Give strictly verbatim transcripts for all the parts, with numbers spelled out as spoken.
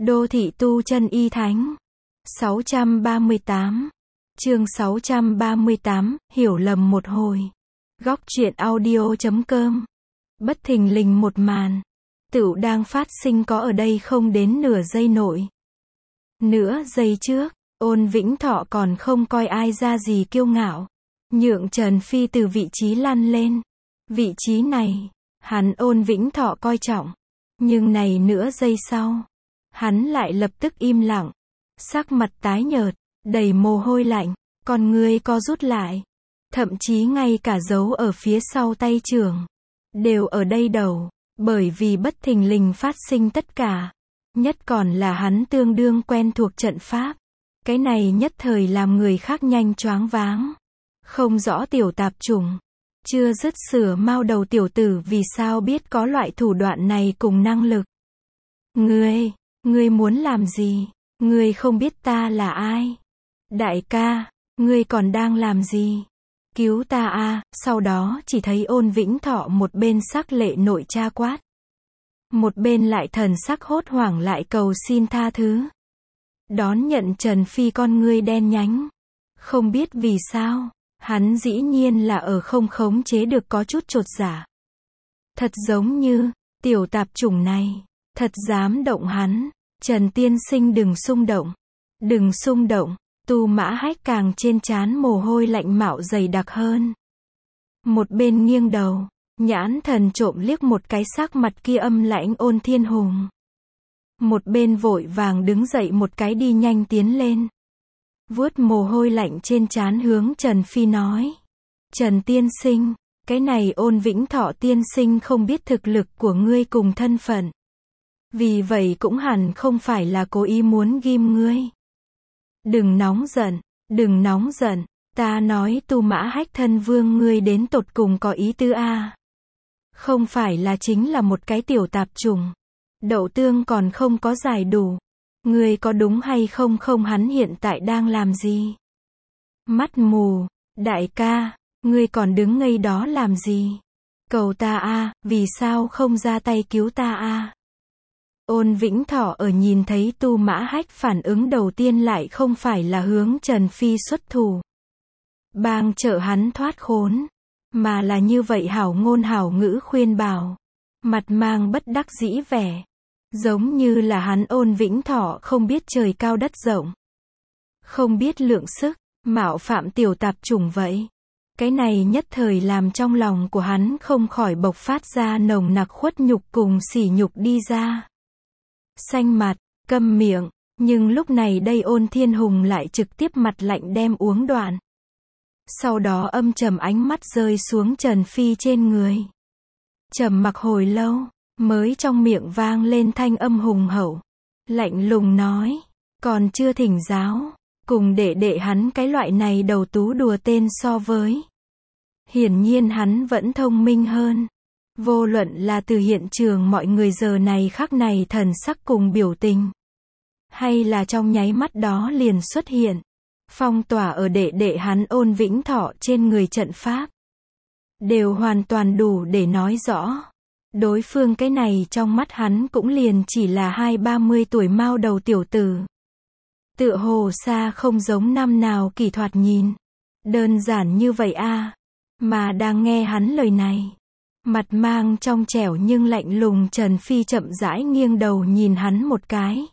Đô thị tu chân y thánh. sáu trăm ba mươi tám. Chương sáu trăm ba mươi tám, hiểu lầm một hồi. Góc truyện audio chấm com. Bất thình lình một màn tựu đang phát sinh có ở đây không đến nửa giây nội. Nửa giây trước, Ôn Vĩnh Thọ còn không coi ai ra gì kiêu ngạo, nhượng Trần Phi từ vị trí lăn lên. Vị trí này, hắn Ôn Vĩnh Thọ coi trọng. Nhưng này nửa giây sau, hắn lại lập tức im lặng, sắc mặt tái nhợt, đầy mồ hôi lạnh, con ngươi co rút lại. Thậm chí ngay cả dấu ở phía sau tay trưởng đều ở đây đầu, bởi vì bất thình lình phát sinh tất cả. Nhất còn là hắn tương đương quen thuộc trận pháp. Cái này nhất thời làm người khác nhanh choáng váng. Không rõ tiểu tạp chủng, chưa dứt sửa mao đầu tiểu tử vì sao biết có loại thủ đoạn này cùng năng lực. Ngươi, ngươi muốn làm gì? Ngươi không biết ta là ai? Đại ca, ngươi còn đang làm gì? Cứu ta a! Sau đó chỉ thấy Ôn Vĩnh Thọ một bên sắc lệ nội tra quát, một bên lại thần sắc hốt hoảng lại cầu xin tha thứ. Đón nhận Trần Phi con ngươi đen nhánh. Không biết vì sao, hắn dĩ nhiên là ở không khống chế được có chút chột dạ. Thật giống như, tiểu tạp chủng này, thật dám động hắn. Trần tiên sinh đừng xung động. Đừng xung động. Tu Mã Hách càng trên trán mồ hôi lạnh mạo dày đặc hơn. Một bên nghiêng đầu, nhãn thần trộm liếc một cái sắc mặt kia âm lãnh Ôn Thiên Hùng. Một bên vội vàng đứng dậy một cái đi nhanh tiến lên. Vuốt mồ hôi lạnh trên trán hướng Trần Phi nói. Trần tiên sinh, cái này Ôn Vĩnh Thọ tiên sinh không biết thực lực của ngươi cùng thân phận. Vì vậy cũng hẳn không phải là cố ý muốn ghim ngươi. Đừng nóng giận, đừng nóng giận, ta nói Tu Mã Hách thân vương ngươi đến tột cùng có ý tư a. Không phải là chính là một cái tiểu tạp chủng. Đậu tương còn không có giải đủ. Ngươi có đúng hay không không hắn hiện tại đang làm gì? Mắt mù, đại ca, ngươi còn đứng ngây đó làm gì? Cầu ta a, vì sao không ra tay cứu ta a? Ôn Vĩnh Thọ ở nhìn thấy Tu Mã Hách phản ứng đầu tiên lại không phải là hướng Trần Phi xuất thủ, bang trợ hắn thoát khốn, mà là như vậy hảo ngôn hảo ngữ khuyên bảo, mặt mang bất đắc dĩ vẻ, giống như là hắn Ôn Vĩnh Thọ không biết trời cao đất rộng, không biết lượng sức, mạo phạm tiểu tạp chủng vậy. Cái này nhất thời làm trong lòng của hắn không khỏi bộc phát ra nồng nặc khuất nhục cùng sỉ nhục đi ra. Xanh mặt, câm miệng, nhưng lúc này đây Ôn Thiên Hùng lại trực tiếp mặt lạnh đem uống đoạn. Sau đó âm trầm ánh mắt rơi xuống Trần Phi trên người. Trầm mặc hồi lâu, mới trong miệng vang lên thanh âm hùng hậu. Lạnh lùng nói, còn chưa thỉnh giáo, cùng để đệ hắn cái loại này đầu tú đùa tên so với. Hiển nhiên hắn vẫn thông minh hơn. Vô luận là từ hiện trường mọi người giờ này khắc này thần sắc cùng biểu tình, hay là trong nháy mắt đó liền xuất hiện, phong tỏa ở đệ đệ hắn Ôn Vĩnh Thọ trên người trận pháp, đều hoàn toàn đủ để nói rõ. Đối phương cái này trong mắt hắn cũng liền chỉ là hai ba mươi tuổi mao đầu tiểu tử. Tựa hồ xa không giống năm nào kỳ thoạt nhìn. Đơn giản như vậy a. Mà đang nghe hắn lời này, mặt mang trong trẻo nhưng lạnh lùng Trần Phi chậm rãi nghiêng đầu nhìn hắn một cái.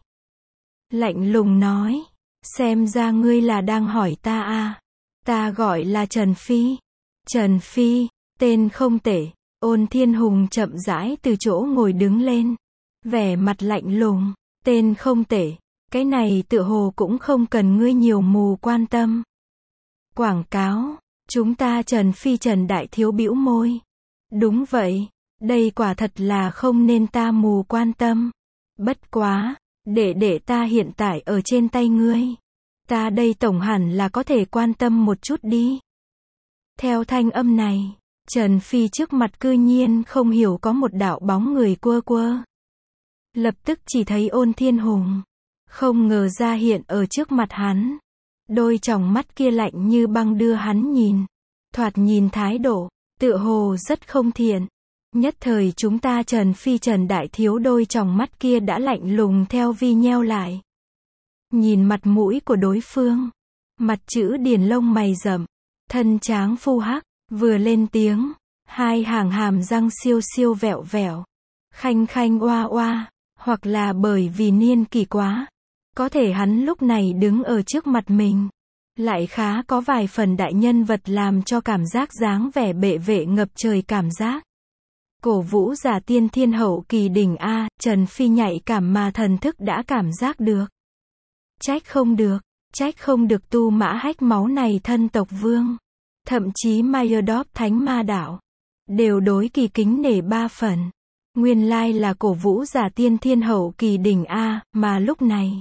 Lạnh lùng nói, xem ra ngươi là đang hỏi ta à. Ta gọi là Trần Phi. Trần Phi, tên không tệ. Ôn Thiên Hùng chậm rãi từ chỗ ngồi đứng lên. Vẻ mặt lạnh lùng, tên không tệ. Cái này tựa hồ cũng không cần ngươi nhiều mù quan tâm. Quảng cáo, chúng ta Trần Phi Trần Đại Thiếu bĩu môi. Đúng vậy, đây quả thật là không nên ta mù quan tâm. Bất quá, để để ta hiện tại ở trên tay ngươi. Ta đây tổng hẳn là có thể quan tâm một chút đi. Theo thanh âm này, Trần Phi trước mặt cư nhiên không hiểu có một đạo bóng người quơ quơ. Lập tức chỉ thấy Ôn Thiên Hùng, không ngờ ra hiện ở trước mặt hắn. Đôi tròng mắt kia lạnh như băng đưa hắn nhìn. Thoạt nhìn thái độ, tựa hồ rất không thiện. Nhất thời chúng ta Trần Phi Trần Đại Thiếu đôi tròng mắt kia đã lạnh lùng theo vi nheo lại. Nhìn mặt mũi của đối phương. Mặt chữ điền lông mày rậm. Thân tráng phu hắc. Vừa lên tiếng. Hai hàng hàm răng siêu siêu vẹo vẹo. Khanh khanh oa oa. Hoặc là bởi vì niên kỷ quá. Có thể hắn lúc này đứng ở trước mặt mình. Lại khá có vài phần đại nhân vật làm cho cảm giác dáng vẻ bệ vệ ngập trời cảm giác. Cổ vũ giả tiên thiên hậu kỳ đỉnh A, Trần Phi nhạy cảm mà thần thức đã cảm giác được. Trách không được, trách không được tu mã hách máu này thân tộc vương. Thậm chí Mayerdop thánh ma đạo. Đều đối kỳ kính nể ba phần. Nguyên lai là cổ vũ giả tiên thiên hậu kỳ đỉnh A, mà lúc này.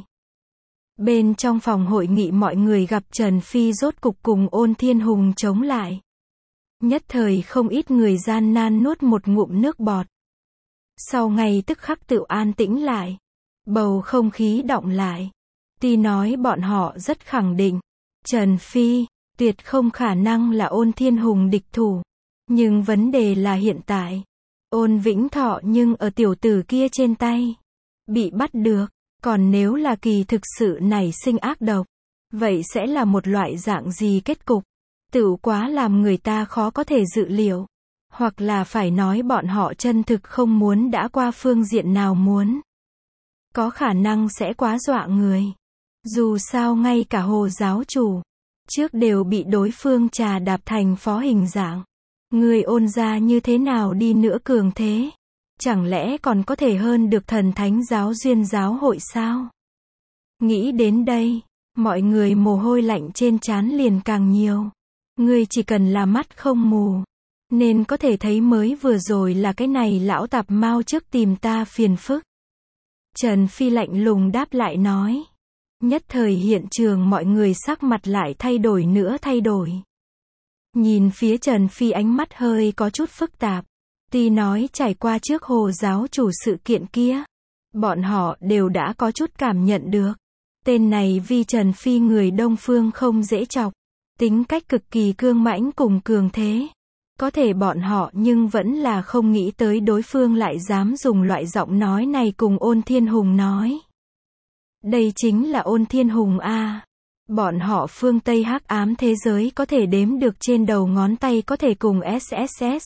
Bên trong phòng hội nghị mọi người gặp Trần Phi rốt cục cùng Ôn Thiên Hùng chống lại. Nhất thời không ít người gian nan nuốt một ngụm nước bọt. Sau ngay tức khắc tự an tĩnh lại. Bầu không khí đọng lại. Tuy nói bọn họ rất khẳng định. Trần Phi, tuyệt không khả năng là Ôn Thiên Hùng địch thủ. Nhưng vấn đề là hiện tại. Ôn Vĩnh Thọ nhưng ở tiểu tử kia trên tay. Bị bắt được. Còn nếu là kỳ thực sự nảy sinh ác độc. Vậy sẽ là một loại dạng gì kết cục? Tựu quá làm người ta khó có thể dự liệu. Hoặc là phải nói bọn họ chân thực không muốn đã qua phương diện nào muốn. Có khả năng sẽ quá dọa người. Dù sao ngay cả Hồ giáo chủ. Trước đều bị đối phương trà đạp thành phó hình dạng. Người Ôn gia như thế nào đi nữa cường thế. Chẳng lẽ còn có thể hơn được thần thánh giáo duyên giáo hội sao? Nghĩ đến đây. Mọi người mồ hôi lạnh trên trán liền càng nhiều. Ngươi chỉ cần là mắt không mù. Nên có thể thấy mới vừa rồi là cái này lão tạp mau trước tìm ta phiền phức. Trần Phi lạnh lùng đáp lại nói. Nhất thời hiện trường mọi người sắc mặt lại thay đổi nữa thay đổi. Nhìn phía Trần Phi ánh mắt hơi có chút phức tạp. Tuy nói trải qua trước Hồ giáo chủ sự kiện kia. Bọn họ đều đã có chút cảm nhận được. Tên này vì Trần Phi người Đông Phương không dễ chọc. Tính cách cực kỳ cương mãnh cùng cường thế. Có thể bọn họ nhưng vẫn là không nghĩ tới đối phương lại dám dùng loại giọng nói này cùng Ôn Thiên Hùng nói. Đây chính là Ôn Thiên Hùng A. Bọn họ phương Tây hắc ám thế giới có thể đếm được trên đầu ngón tay có thể cùng ét ét ét.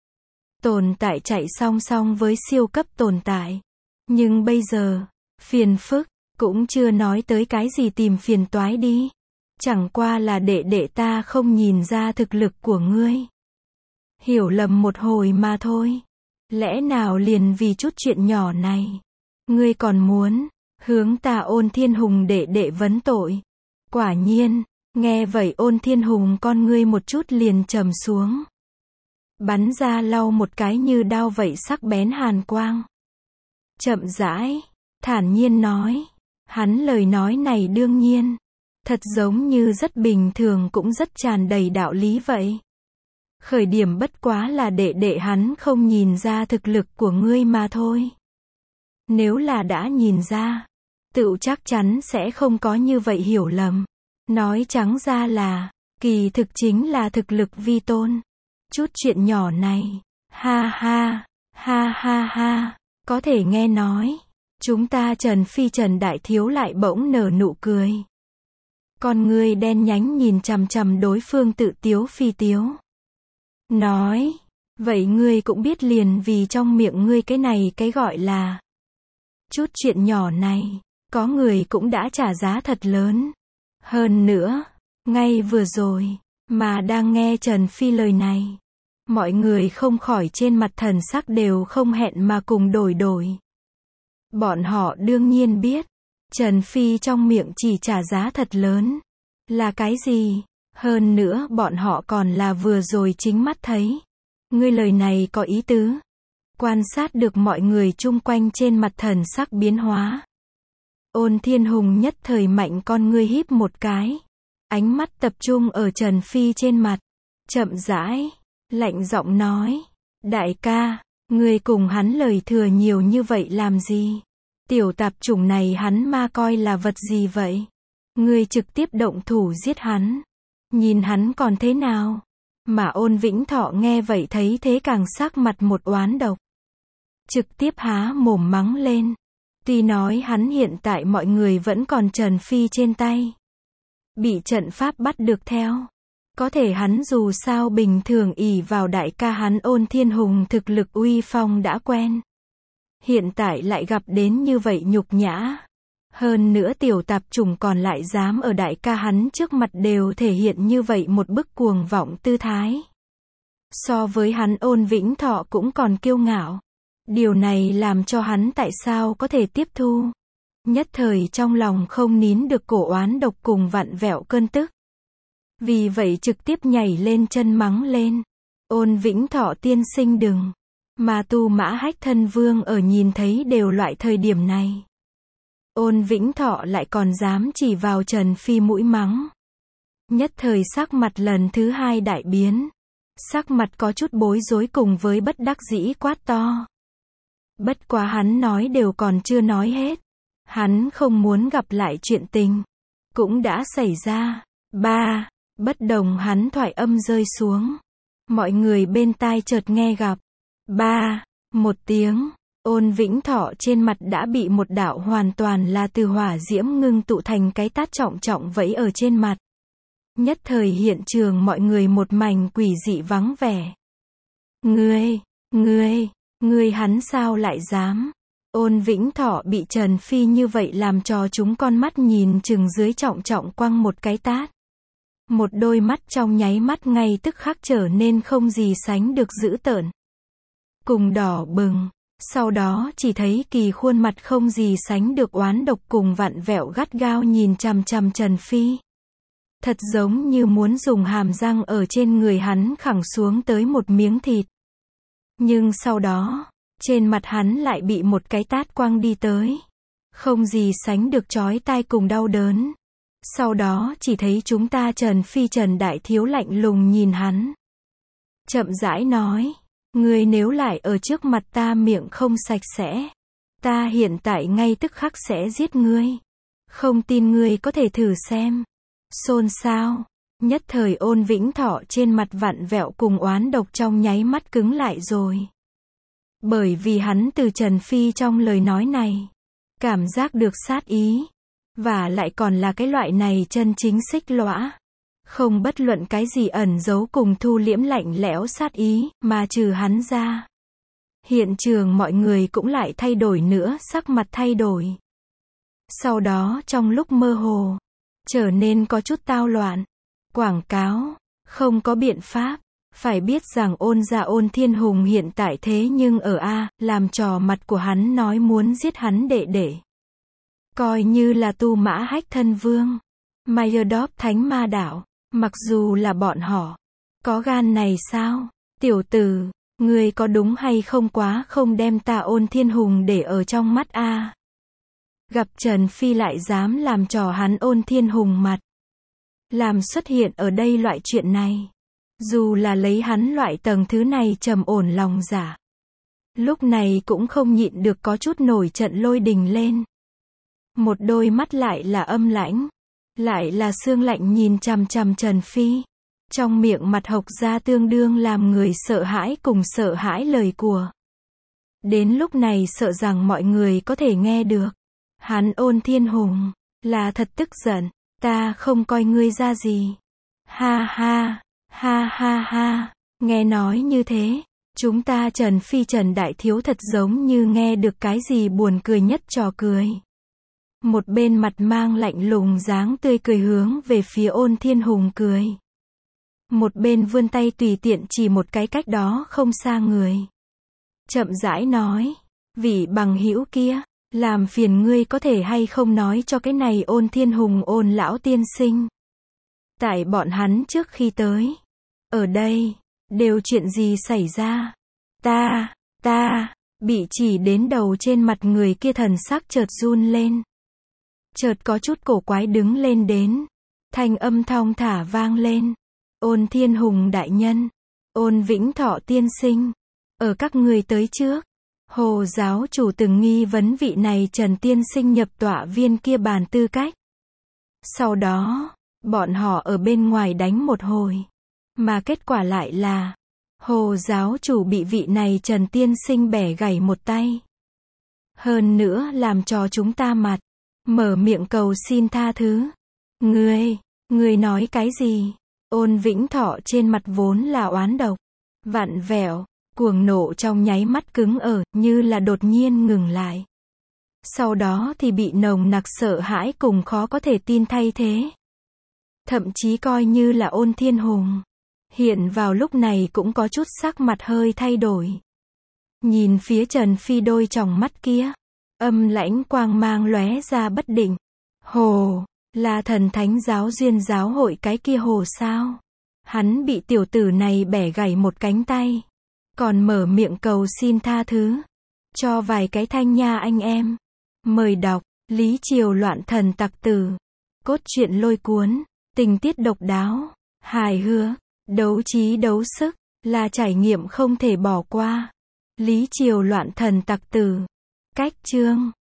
Tồn tại chạy song song với siêu cấp tồn tại. Nhưng bây giờ, phiền phức, cũng chưa nói tới cái gì tìm phiền toái đi. Chẳng qua là đệ đệ ta không nhìn ra thực lực của ngươi. Hiểu lầm một hồi mà thôi. Lẽ nào liền vì chút chuyện nhỏ này. Ngươi còn muốn, hướng ta Ôn Thiên Hùng đệ đệ vấn tội. Quả nhiên, nghe vậy Ôn Thiên Hùng con ngươi một chút liền trầm xuống. Bắn ra lau một cái như đao vậy sắc bén hàn quang. Chậm rãi, thản nhiên nói. Hắn lời nói này đương nhiên. Thật giống như rất bình thường cũng rất tràn đầy đạo lý vậy. Khởi điểm bất quá là đệ đệ hắn không nhìn ra thực lực của ngươi mà thôi. Nếu là đã nhìn ra, tựu chắc chắn sẽ không có như vậy hiểu lầm. Nói trắng ra là, kỳ thực chính là thực lực vi tôn. Chút chuyện nhỏ này, ha ha, ha ha ha, có thể nghe nói. Chúng ta Trần Phi Trần Đại Thiếu lại bỗng nở nụ cười. Con ngươi đen nhánh nhìn chằm chằm đối phương tự tiếu phi tiếu. Nói, vậy ngươi cũng biết liền vì trong miệng ngươi cái này cái gọi là. Chút chuyện nhỏ này, có người cũng đã trả giá thật lớn. Hơn nữa, ngay vừa rồi, mà đang nghe Trần Phi lời này. Mọi người không khỏi trên mặt thần sắc đều không hẹn mà cùng đổi đổi. Bọn họ đương nhiên biết. Trần Phi trong miệng chỉ trả giá thật lớn. Là cái gì? Hơn nữa bọn họ còn là vừa rồi chính mắt thấy. Ngươi lời này có ý tứ. Quan sát được mọi người chung quanh trên mặt thần sắc biến hóa. Ôn Thiên Hùng nhất thời mạnh con ngươi híp một cái. Ánh mắt tập trung ở Trần Phi trên mặt. Chậm rãi, lạnh giọng nói. Đại ca, ngươi cùng hắn lời thừa nhiều như vậy làm gì? Tiểu tạp chủng này hắn ma coi là vật gì vậy? Ngươi trực tiếp động thủ giết hắn. Nhìn hắn còn thế nào? Mà Ôn Vĩnh Thọ nghe vậy thấy thế càng sắc mặt một oán độc. Trực tiếp há mồm mắng lên. Tuy nói hắn hiện tại mọi người vẫn còn Trần Phi trên tay. Bị trận pháp bắt được theo. Có thể hắn dù sao bình thường ỷ vào đại ca hắn Ôn Thiên Hùng thực lực uy phong đã quen. Hiện tại lại gặp đến như vậy nhục nhã. Hơn nữa tiểu tạp chủng còn lại dám ở đại ca hắn trước mặt đều thể hiện như vậy một bức cuồng vọng tư thái. So với hắn Ôn Vĩnh Thọ cũng còn kiêu ngạo. Điều này làm cho hắn tại sao có thể tiếp thu. Nhất thời trong lòng không nín được cổ oán độc cùng vặn vẹo cơn tức. Vì vậy trực tiếp nhảy lên chân mắng lên. Ôn Vĩnh Thọ tiên sinh đừng. Mà Tu Mã Hách thân vương ở nhìn thấy đều loại thời điểm này. Ôn Vĩnh Thọ lại còn dám chỉ vào Trần Phi mũi mắng. Nhất thời sắc mặt lần thứ hai đại biến. Sắc mặt có chút bối rối cùng với bất đắc dĩ quát to. Bất quá hắn nói đều còn chưa nói hết. Hắn không muốn gặp lại chuyện tình. Cũng đã xảy ra. Ba. Bất đồng hắn thoại âm rơi xuống. Mọi người bên tai chợt nghe gặp. Ba. Một tiếng. Ôn Vĩnh Thọ trên mặt đã bị một đạo hoàn toàn là từ hỏa diễm ngưng tụ thành cái tát trọng trọng vẫy ở trên mặt. Nhất thời hiện trường mọi người một mảnh quỷ dị vắng vẻ. Ngươi, ngươi, ngươi hắn sao lại dám? Ôn Vĩnh Thọ bị Trần Phi như vậy làm cho chúng con mắt nhìn chừng dưới trọng trọng quăng một cái tát. Một đôi mắt trong nháy mắt ngay tức khắc trở nên không gì sánh được dữ tợn. Cùng đỏ bừng. Sau đó chỉ thấy Kỳ khuôn mặt không gì sánh được oán độc cùng vặn vẹo gắt gao nhìn chằm chằm Trần Phi. Thật giống như muốn dùng hàm răng ở trên người hắn khẳng xuống tới một miếng thịt. Nhưng sau đó, trên mặt hắn lại bị một cái tát quăng đi tới. Không gì sánh được chói tai cùng đau đớn. Sau đó chỉ thấy chúng ta Trần Phi Trần Đại Thiếu lạnh lùng nhìn hắn. Chậm rãi nói. Ngươi nếu lại ở trước mặt ta miệng không sạch sẽ. Ta hiện tại ngay tức khắc sẽ giết ngươi. Không tin ngươi có thể thử xem. Xôn xao. Nhất thời Ôn Vĩnh Thọ trên mặt vặn vẹo cùng oán độc trong nháy mắt cứng lại rồi. Bởi vì hắn từ Trần Phi trong lời nói này. Cảm giác được sát ý. Và lại còn là cái loại này chân chính xích lõa. Không bất luận cái gì ẩn giấu cùng thu liễm lạnh lẽo sát ý, mà trừ hắn ra. Hiện trường mọi người cũng lại thay đổi nữa, sắc mặt thay đổi. Sau đó trong lúc mơ hồ, trở nên có chút tao loạn. Quảng cáo, không có biện pháp. Phải biết rằng Ôn gia Ôn Thiên Hùng hiện tại thế nhưng ở A, làm trò mặt của hắn nói muốn giết hắn đệ đệ. Coi như là Tu Mã Hách thân vương. Mayerdorp thánh ma đạo. Mặc dù là bọn họ. Có gan này sao? Tiểu tử, ngươi có đúng hay không quá không đem ta Ôn Thiên Hùng để ở trong mắt a? Gặp Trần Phi lại dám làm trò hắn Ôn Thiên Hùng mặt. Làm xuất hiện ở đây loại chuyện này. Dù là lấy hắn loại tầng thứ này trầm ổn lòng giả. Lúc này cũng không nhịn được có chút nổi trận lôi đình lên. Một đôi mắt lại là âm lãnh. Lại là xương lạnh nhìn chằm chằm Trần Phi. Trong miệng mặt hộc ra tương đương làm người sợ hãi cùng sợ hãi lời của. Đến lúc này sợ rằng mọi người có thể nghe được. Hắn Ôn Thiên Hùng. Là thật tức giận. Ta không coi ngươi ra gì. Ha ha. Ha ha ha. Nghe nói như thế. Chúng ta Trần Phi Trần Đại Thiếu thật giống như nghe được cái gì buồn cười nhất trò cười. Một bên mặt mang lạnh lùng dáng tươi cười hướng về phía Ôn Thiên Hùng cười. Một bên vươn tay tùy tiện chỉ một cái cách đó không xa người. Chậm rãi nói. Vị bằng hữu kia. Làm phiền ngươi có thể hay không nói cho cái này Ôn Thiên Hùng Ôn lão tiên sinh. Tại bọn hắn trước khi tới. Ở đây. Đều chuyện gì xảy ra. Ta. Ta. Bị chỉ đến đầu trên mặt người kia thần sắc chợt run lên. Chợt có chút cổ quái đứng lên đến. Thanh âm thong thả vang lên. Ôn Thiên Hùng đại nhân. Ôn Vĩnh Thọ tiên sinh. Ở các người tới trước. Hồ giáo chủ từng nghi vấn vị này Trần tiên sinh nhập tọa viên kia bàn tư cách. Sau đó, bọn họ ở bên ngoài đánh một hồi. Mà kết quả lại là, Hồ giáo chủ bị vị này Trần tiên sinh bẻ gãy một tay. Hơn nữa làm cho chúng ta mặt, mở miệng cầu xin tha thứ. Ngươi, ngươi nói cái gì? Ôn Vĩnh Thọ trên mặt vốn là oán độc, vặn vẹo, cuồng nộ trong nháy mắt cứng ở, như là đột nhiên ngừng lại. Sau đó thì bị nồng nặc sợ hãi cùng khó có thể tin thay thế. Thậm chí coi như là Ôn Thiên Hùng, hiện vào lúc này cũng có chút sắc mặt hơi thay đổi. Nhìn phía Trần Phi đôi tròng mắt kia, âm lãnh quang mang lóe ra bất định. Hồ, là thần thánh giáo duyên giáo hội cái kia hồ sao? Hắn bị tiểu tử này bẻ gãy một cánh tay, còn mở miệng cầu xin tha thứ. Cho vài cái thanh nha anh em. Mời đọc, Lý Triều loạn thần tặc tử. Cốt truyện lôi cuốn, tình tiết độc đáo, hài hước, đấu trí đấu sức, là trải nghiệm không thể bỏ qua. Lý Triều loạn thần tặc tử. Cách chương